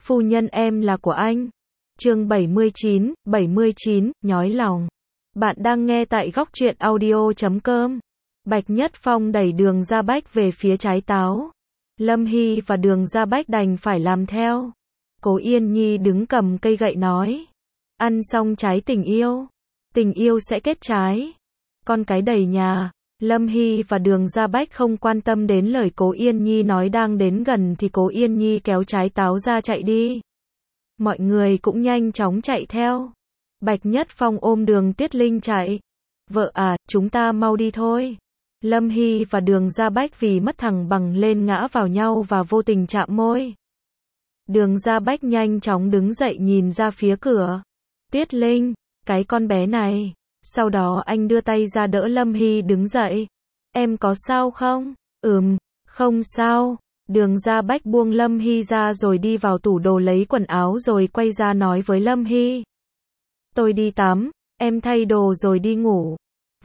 Phu nhân em là của anh. Chương 79, nhói lòng. Bạn đang nghe tại góc truyện audio.com. Bạch Nhất Phong đẩy Đường Gia Bách về phía trái táo. Lâm Hy và Đường Gia Bách đành phải làm theo. Cố Yên Nhi đứng cầm cây gậy nói. Ăn xong trái tình yêu sẽ kết trái. Con cái đầy nhà. Lâm Hy và Đường Gia Bách không quan tâm đến lời Cố Yên Nhi nói, đang đến gần thì Cố Yên Nhi kéo trái táo ra chạy đi. Mọi người cũng nhanh chóng chạy theo. Bạch Nhất Phong ôm Đường Tuyết Linh chạy. Vợ à, chúng ta mau đi thôi. Lâm Hy và Đường Gia Bách vì mất thăng bằng lên ngã vào nhau và vô tình chạm môi. Đường Gia Bách nhanh chóng đứng dậy nhìn ra phía cửa. Tuyết Linh, cái con bé này. Sau đó anh đưa tay ra đỡ Lâm Hy đứng dậy. Em có sao không? Không sao. Đường Gia Bách buông Lâm Hy ra rồi đi vào tủ đồ lấy quần áo rồi quay ra nói với Lâm Hy. Tôi đi tắm, em thay đồ rồi đi ngủ.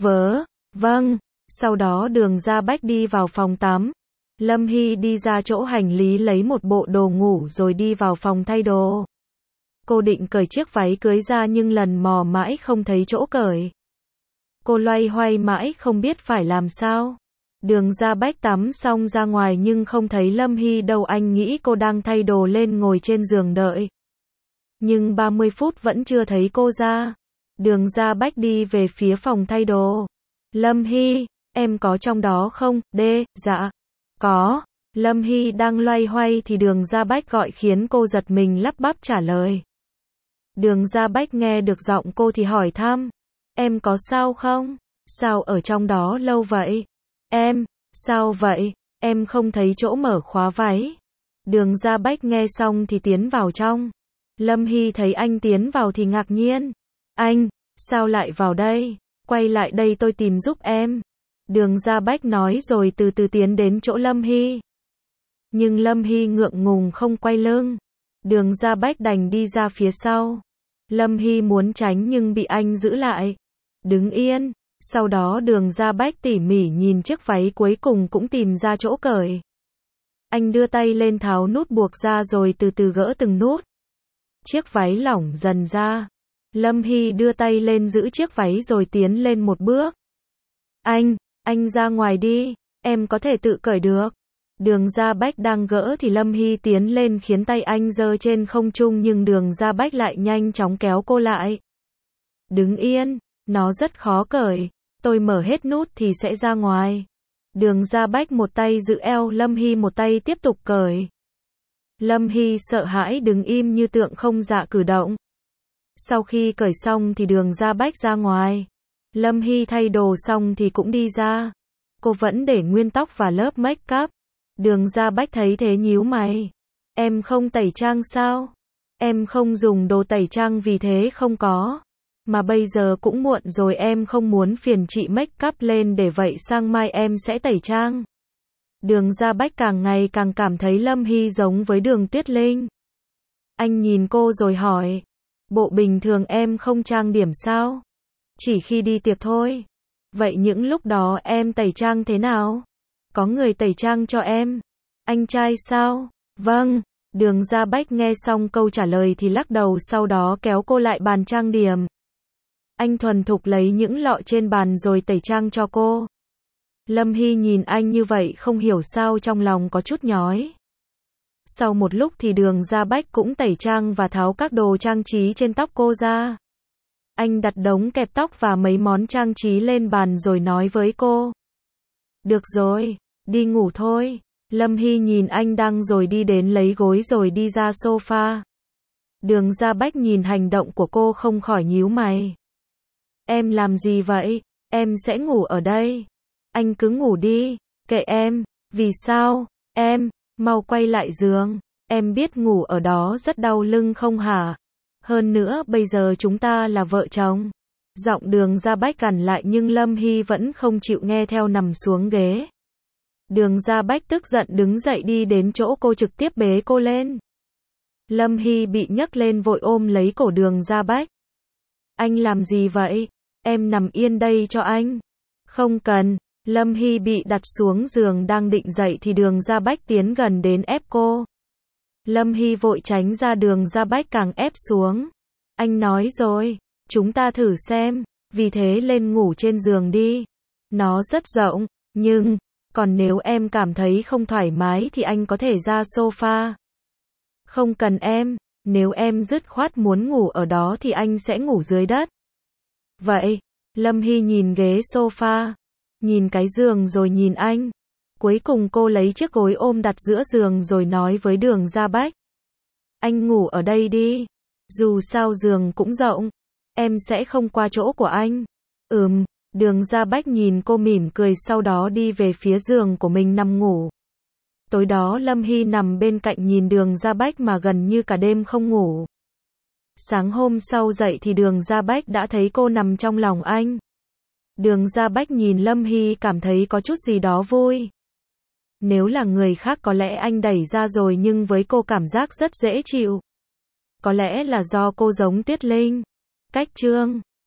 Vâng. Sau đó Đường Gia Bách đi vào phòng tắm. Lâm Hy đi ra chỗ hành lý lấy một bộ đồ ngủ rồi đi vào phòng thay đồ. Cô định cởi chiếc váy cưới ra nhưng lần mò mãi không thấy chỗ cởi. Cô loay hoay mãi không biết phải làm sao. Đường Gia Bách tắm xong ra ngoài nhưng không thấy Lâm Hy đâu, anh nghĩ cô đang thay đồ lên ngồi trên giường đợi. Nhưng 30 phút vẫn chưa thấy cô ra. Đường Gia Bách đi về phía phòng thay đồ. Lâm Hy, em có trong đó không? Dạ. Có. Lâm Hy đang loay hoay thì Đường Gia Bách gọi khiến cô giật mình lắp bắp trả lời. Đường Gia Bách nghe được giọng cô thì hỏi thăm. Em có sao không? Sao ở trong đó lâu vậy? Sao vậy? Em không thấy chỗ mở khóa váy. Đường Gia Bách nghe xong thì tiến vào trong. Lâm Hy thấy anh tiến vào thì ngạc nhiên. Anh, sao lại vào đây? Quay lại đây tôi tìm giúp em. Đường Gia Bách nói rồi từ từ tiến đến chỗ Lâm Hy. Nhưng Lâm Hy ngượng ngùng không quay lưng. Đường Gia Bách đành đi ra phía sau. Lâm Hy muốn tránh nhưng bị anh giữ lại. Đứng yên. Sau đó Đường Gia Bách tỉ mỉ nhìn chiếc váy cuối cùng cũng tìm ra chỗ cởi. Anh đưa tay lên tháo nút buộc ra rồi từ từ gỡ từng nút. Chiếc váy lỏng dần ra. Lâm Hy đưa tay lên giữ chiếc váy rồi tiến lên một bước. Anh ra ngoài đi, em có thể tự cởi được. Đường Gia Bách đang gỡ thì Lâm Hy tiến lên khiến tay anh giơ trên không trung nhưng Đường Gia Bách lại nhanh chóng kéo cô lại. Đứng yên, nó rất khó cởi, tôi mở hết nút thì sẽ ra ngoài. Đường Gia Bách một tay giữ eo Lâm Hy, một tay tiếp tục cởi. Lâm Hy sợ hãi đứng im như tượng không dạ cử động. Sau khi cởi xong thì Đường Gia Bách ra ngoài. Lâm Hy thay đồ xong thì cũng đi ra. Cô vẫn để nguyên tóc và lớp make up. Đường Gia Bách thấy thế nhíu mày. Em không tẩy trang sao? Em không dùng đồ tẩy trang vì thế không có. Mà bây giờ cũng muộn rồi, em không muốn phiền chị make up lên để vậy sang mai em sẽ tẩy trang. Đường Gia Bách càng ngày càng cảm thấy Lâm Hy giống với Đường Tuyết Linh. Anh nhìn cô rồi hỏi. Bộ bình thường em không trang điểm sao? Chỉ khi đi tiệc thôi. Vậy những lúc đó em tẩy trang thế nào? Có người tẩy trang cho em. Anh trai sao? Vâng. Đường Gia Bách nghe xong câu trả lời thì lắc đầu, sau đó kéo cô lại bàn trang điểm. Anh thuần thục lấy những lọ trên bàn rồi tẩy trang cho cô. Lâm Hy nhìn anh như vậy không hiểu sao trong lòng có chút nhói. Sau một lúc thì Đường Gia Bách cũng tẩy trang và tháo các đồ trang trí trên tóc cô ra. Anh đặt đống kẹp tóc và mấy món trang trí lên bàn rồi nói với cô. Được rồi, đi ngủ thôi. Lâm Hy nhìn anh đang rồi đi đến lấy gối rồi đi ra sofa. Đường Gia Bách nhìn hành động của cô không khỏi nhíu mày. Em làm gì vậy? Em sẽ ngủ ở đây. Anh cứ ngủ đi, kệ em. Vì sao? Em, mau quay lại giường. Em biết ngủ ở đó rất đau lưng không hả? Hơn nữa bây giờ chúng ta là vợ chồng. Giọng Đường Gia Bách gằn lại nhưng Lâm Hy vẫn không chịu nghe theo, nằm xuống ghế. Đường Gia Bách tức giận đứng dậy đi đến chỗ cô, trực tiếp bế cô lên. Lâm Hy bị nhấc lên vội ôm lấy cổ Đường Gia Bách. Anh làm gì vậy? Em nằm yên đây cho anh. Không cần. Lâm Hy bị đặt xuống giường đang định dậy thì Đường Gia Bách tiến gần đến ép cô. Lâm Hy vội tránh ra, Đường Gia Bách càng ép xuống. Anh nói rồi, chúng ta thử xem, vì thế lên ngủ trên giường đi. Nó rất rộng, nhưng, còn nếu em cảm thấy không thoải mái thì anh có thể ra sofa. Không cần em, nếu em dứt khoát muốn ngủ ở đó thì anh sẽ ngủ dưới đất. Vậy, Lâm Hy nhìn ghế sofa, nhìn cái giường rồi nhìn anh. Cuối cùng cô lấy chiếc gối ôm đặt giữa giường rồi nói với Đường Gia Bách. Anh ngủ ở đây đi. Dù sao giường cũng rộng. Em sẽ không qua chỗ của anh. Đường Gia Bách nhìn cô mỉm cười, sau đó đi về phía giường của mình nằm ngủ. Tối đó Lâm Hy nằm bên cạnh nhìn Đường Gia Bách mà gần như cả đêm không ngủ. Sáng hôm sau dậy thì Đường Gia Bách đã thấy cô nằm trong lòng anh. Đường Gia Bách nhìn Lâm Hy cảm thấy có chút gì đó vui. Nếu là người khác có lẽ anh đẩy ra rồi, nhưng với cô cảm giác rất dễ chịu. Có lẽ là do cô giống Tuyết Linh. Cách chương